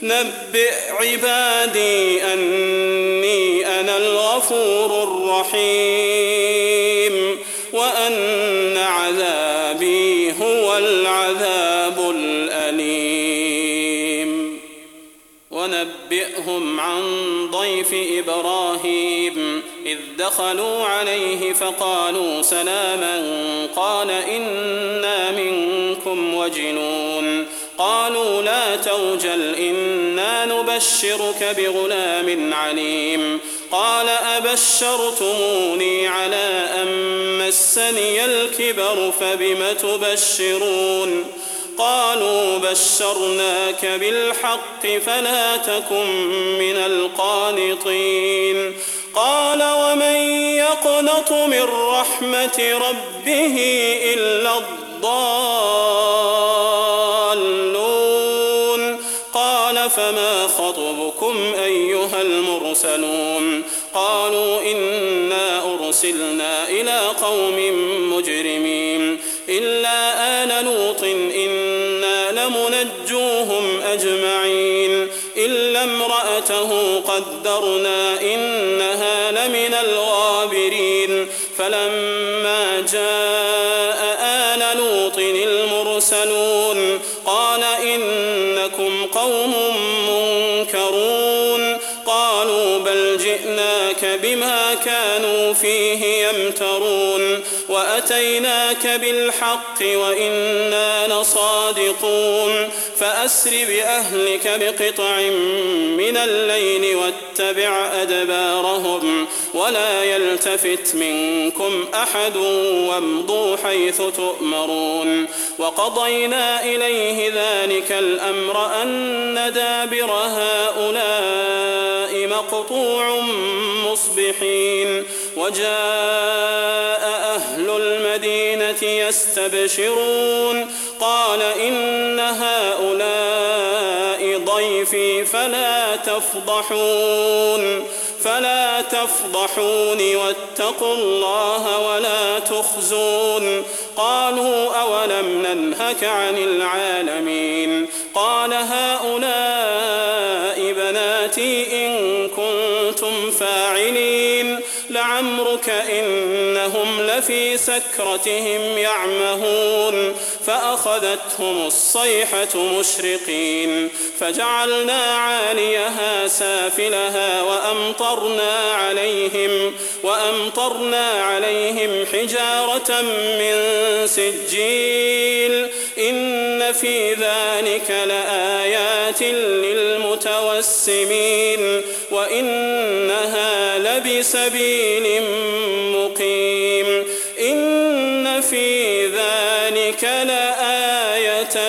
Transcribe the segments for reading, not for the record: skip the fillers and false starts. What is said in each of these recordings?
نبئ عبادي أني أنا الغفور الرحيم وأن عذابي هو العذاب الأليم ونبئهم عن ضيف إبراهيم إذ دخلوا عليه فقالوا سلاما قال إنا منكم وجلون قالوا لا توجل إنا نبشرك بغلام عليم قال أبشرتموني على أن مسني الكبر فبم تبشرون قالوا بشرناك بالحق فلا تكن من القانطين قال ومن يقنط من رحمة ربه إلا الضالون قال فما خطبكم أيها المرسلون قالوا إنا أرسلنا إلى قوم مجرمين إلا آل لوط إنا لمنجوهم أجمعين إلا امرأته قدرنا إنها لمن الغابرين فلما جاء آل لوط المرسلون قال إنكم قوم منكرون قالوا بل جئناك بما كانوا فيه يمترون وأتيناك بالحق وإنا لصادقون فأسر بأهلك بقطع من الليل واتبع أدبارهم ولا يلتفت منكم أحد وامضوا حيث تؤمرون وقضينا إليه ذلك الأمر أن دابر هؤلاء مقطوع مصبحين وجاء أهل المدينة يستبشرون قال إن هؤلاء ضيفي فلا تفضحوني واتقوا الله ولا تخزون قالوا أولم ننهك عن العالمين قال هؤلاء بناتي إن كنتم فاعلين لعمرك إنهم لفي سكرتهم يعمهون فأخذتهم الصيحة مشرقين فجعلنا عاليها سافلها وأمطرنا عليهم حجارة من سجيل إن في ذلك لآيات للمتوسمين وإنها لبسبيل مقيم إن في ذلك لآية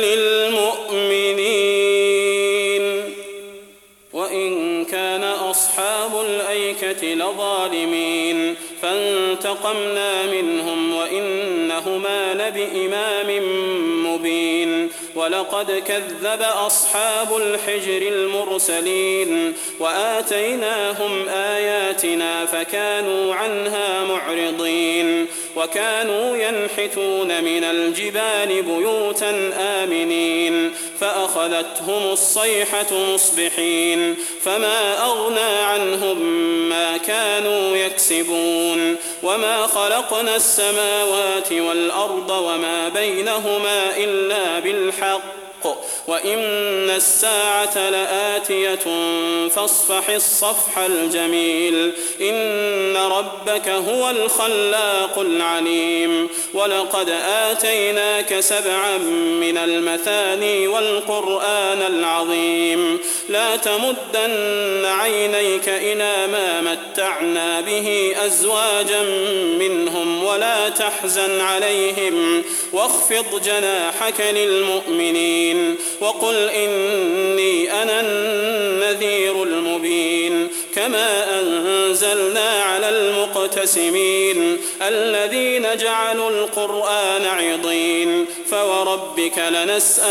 للمؤمنين وإن كان أصحاب الأيكة لظالمين فانتقمنا منهم وإنهما لبإمام مبين ولقد كذب أصحاب الحجر المرسلين وآتيناهم آياتنا فكانوا عنها معرضين وكانوا ينحتون من الجبال بيوتا آمنين فأخذتهم الصيحة مصبحين فما أغنى عنهم ما كانوا يكسبون وما خلقنا السماوات والأرض وما بينهما إلا بالحق وإن الساعة لآتية فاصفح الصفح الجميل إن ربك هو الخلاق العليم ولقد آتيناك 7 من المثاني والقرآن العظيم لا تمدن عينيك إلى ما متعنا به أزواجا منهم ولا تحزن عليهم واخفض جناحك للمؤمنين وقل إني أنا النذير المبين كما أنزلنا على المقتسمين الذين جعلوا القرآن عضين فوربك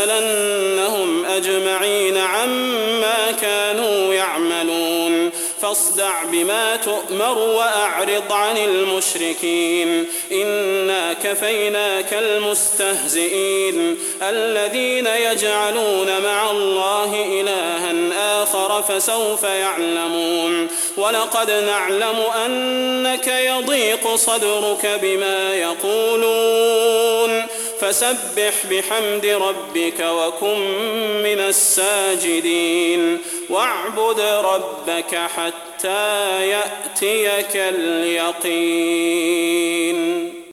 لنسألنهم أجمعين عما كانوا يعملون فاصدع بما تؤمر وأعرض عن المشركين إنا كفيناك المستهزئين الذين يجعلون مع الله إلها آخر فسوف يعلمون ولقد نعلم أنك يضيق صدرك بما يقولون فسبح بحمد ربك وكن من الساجدين واعبد ربك حتى يأتيك اليقين.